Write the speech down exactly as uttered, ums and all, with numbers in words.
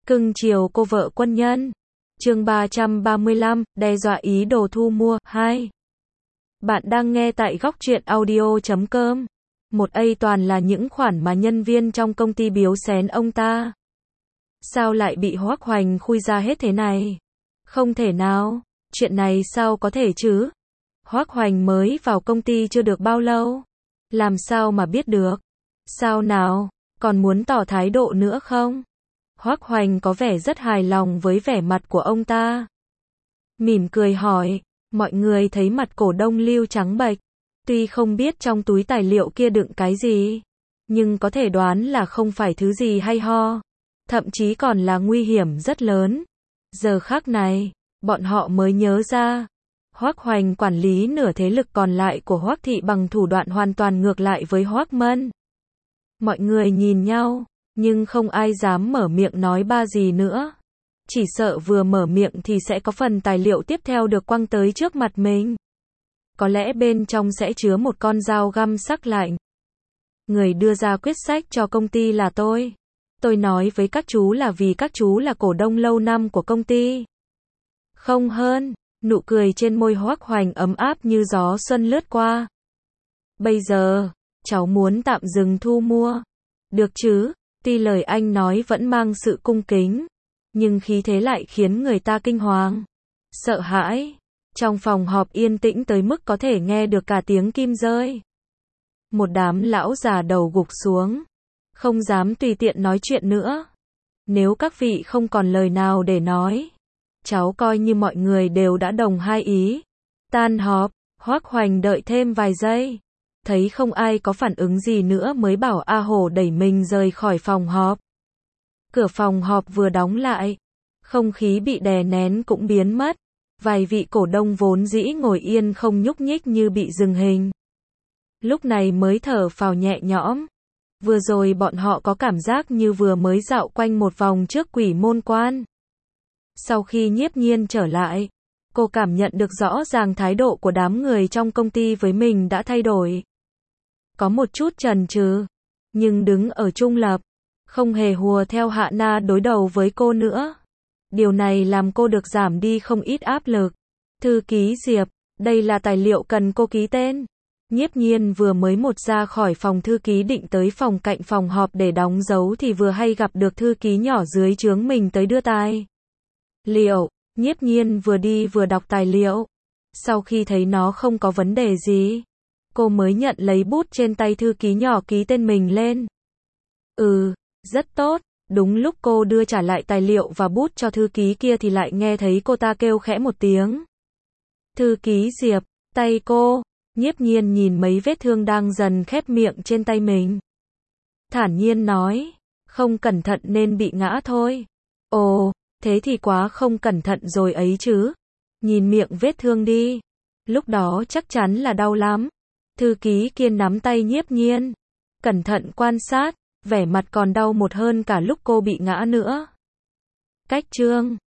Cưng chiều cô vợ quân nhân. Chương ba trăm ba mươi lăm, đe dọa ý đồ thu mua, hai. Bạn đang nghe tại góc truyện audio chấm com. Một A toàn là những khoản mà nhân viên trong công ty biếu xén ông ta. Sao lại bị Hoắc Hoành khui ra hết thế này? Không thể nào, chuyện này sao có thể chứ? Hoắc Hoành mới vào công ty chưa được bao lâu. Làm sao mà biết được? Sao nào, còn muốn tỏ thái độ nữa không? Hoắc Hoành có vẻ rất hài lòng với vẻ mặt của ông ta. Mỉm cười hỏi, mọi người thấy mặt cổ đông Lưu trắng bệch. Tuy không biết trong túi tài liệu kia đựng cái gì, nhưng có thể đoán là không phải thứ gì hay ho. Thậm chí còn là nguy hiểm rất lớn. Giờ khắc này, bọn họ mới nhớ ra. Hoắc Hoành quản lý nửa thế lực còn lại của Hoắc thị bằng thủ đoạn hoàn toàn ngược lại với Hoắc Mân. Mọi người nhìn nhau, nhưng không ai dám mở miệng nói ba gì nữa. Chỉ sợ vừa mở miệng thì sẽ có phần tài liệu tiếp theo được quăng tới trước mặt mình. Có lẽ bên trong sẽ chứa một con dao găm sắc lạnh. Người đưa ra quyết sách cho công ty là tôi. Tôi nói với các chú là vì các chú là cổ đông lâu năm của công ty. Không hơn, nụ cười trên môi Hoắc Hoành ấm áp như gió xuân lướt qua. Bây giờ, cháu muốn tạm dừng thu mua. Được chứ? Tuy lời anh nói vẫn mang sự cung kính, nhưng khí thế lại khiến người ta kinh hoàng, sợ hãi. Trong phòng họp yên tĩnh tới mức có thể nghe được cả tiếng kim rơi. Một đám lão già đầu gục xuống, không dám tùy tiện nói chuyện nữa. Nếu các vị không còn lời nào để nói, cháu coi như mọi người đều đã đồng hai ý. Tan họp, Hoắc Hoành đợi thêm vài giây. Thấy không ai có phản ứng gì nữa mới bảo A Hổ đẩy mình rời khỏi phòng họp. Cửa phòng họp vừa đóng lại, không khí bị đè nén cũng biến mất. Vài vị cổ đông vốn dĩ ngồi yên không nhúc nhích như bị dừng hình. Lúc này mới thở phào nhẹ nhõm. Vừa rồi bọn họ có cảm giác như vừa mới dạo quanh một vòng trước Quỷ Môn Quan. Sau khi Nhiếp Nhiên trở lại, cô cảm nhận được rõ ràng thái độ của đám người trong công ty với mình đã thay đổi. Có một chút chần chừ, nhưng đứng ở trung lập, không hề hùa theo Hạ Na đối đầu với cô nữa. Điều này làm cô được giảm đi không ít áp lực. Thư ký Diệp, đây là tài liệu cần cô ký tên. Nhiếp Nhiên vừa mới một ra khỏi phòng thư ký định tới phòng cạnh phòng họp để đóng dấu thì vừa hay gặp được thư ký nhỏ dưới trướng mình tới đưa tài liệu. Nhiếp Nhiên vừa đi vừa đọc tài liệu. Sau khi thấy nó không có vấn đề gì, cô mới nhận lấy bút trên tay thư ký nhỏ ký tên mình lên. Ừ, rất tốt. Đúng lúc cô đưa trả lại tài liệu và bút cho thư ký kia thì lại nghe thấy cô ta kêu khẽ một tiếng. Thư ký Diệp, tay cô. Nhiếp Nhiên nhìn mấy vết thương đang dần khép miệng trên tay mình. Thản nhiên nói, không cẩn thận nên bị ngã thôi. Ồ, thế thì quá không cẩn thận rồi ấy chứ. Nhìn miệng vết thương đi. Lúc đó chắc chắn là đau lắm. Thư ký kia nắm tay Nhiếp Nhiên, cẩn thận quan sát, vẻ mặt còn đau một hơn cả lúc cô bị ngã nữa. Cách chương